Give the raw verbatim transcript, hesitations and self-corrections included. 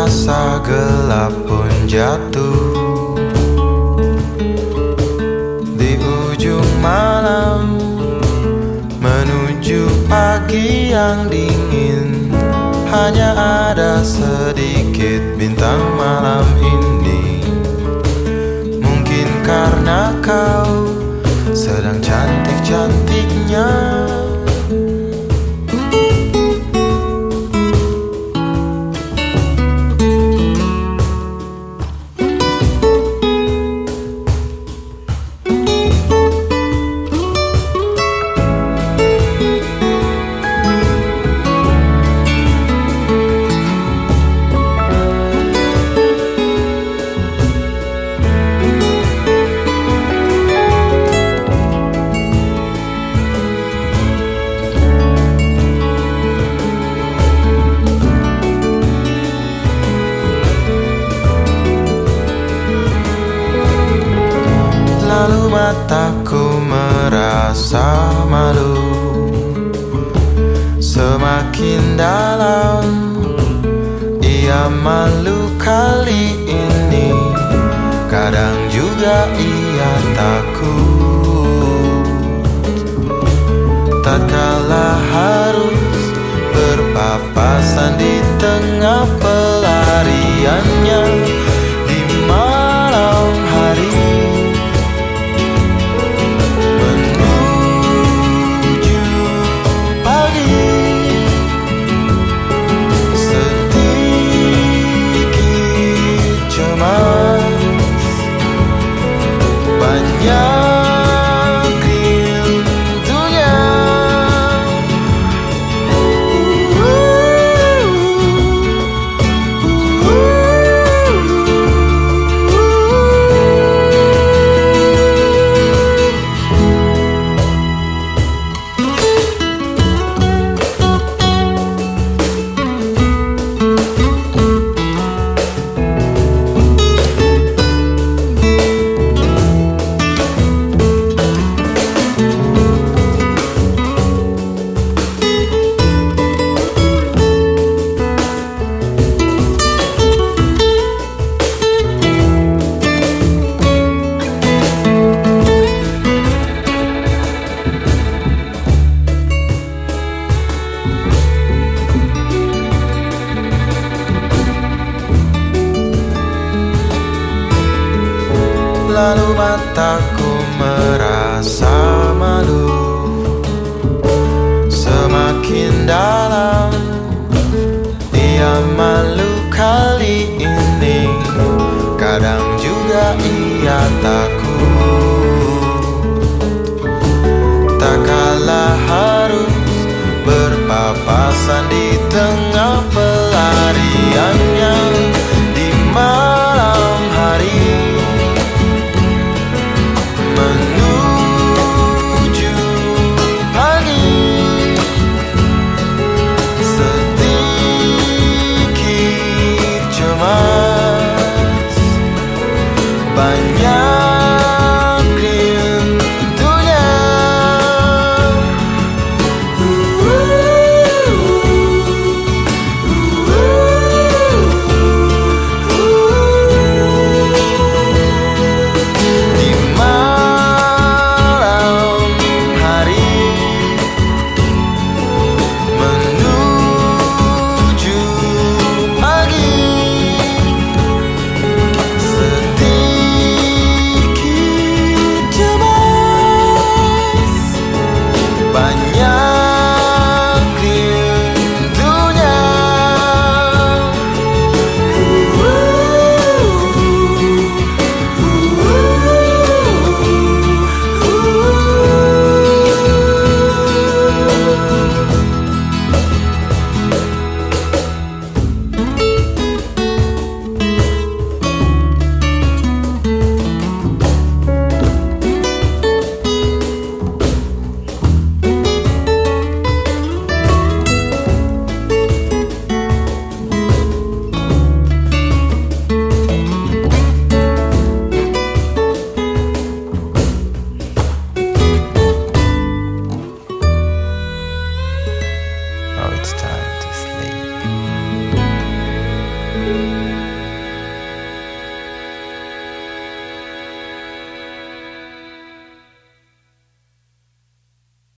Terasa gelap pun jatuh di ujung malam menuju pagi yang dingin. Hanya ada sedikit bintang malam ini. Mungkin karena kau sedang cantik-cantiknya. Lalu mataku merasa malu, semakin dalam ia malu kali ini. Kadang juga ia takut tatkala harus berpapasan di tengah pelariannya di malam hari. Lalu mataku merasa malu, semakin dalam ia malu kali ini. Kadang juga ia takut tak kalah harus berpapasan di tengah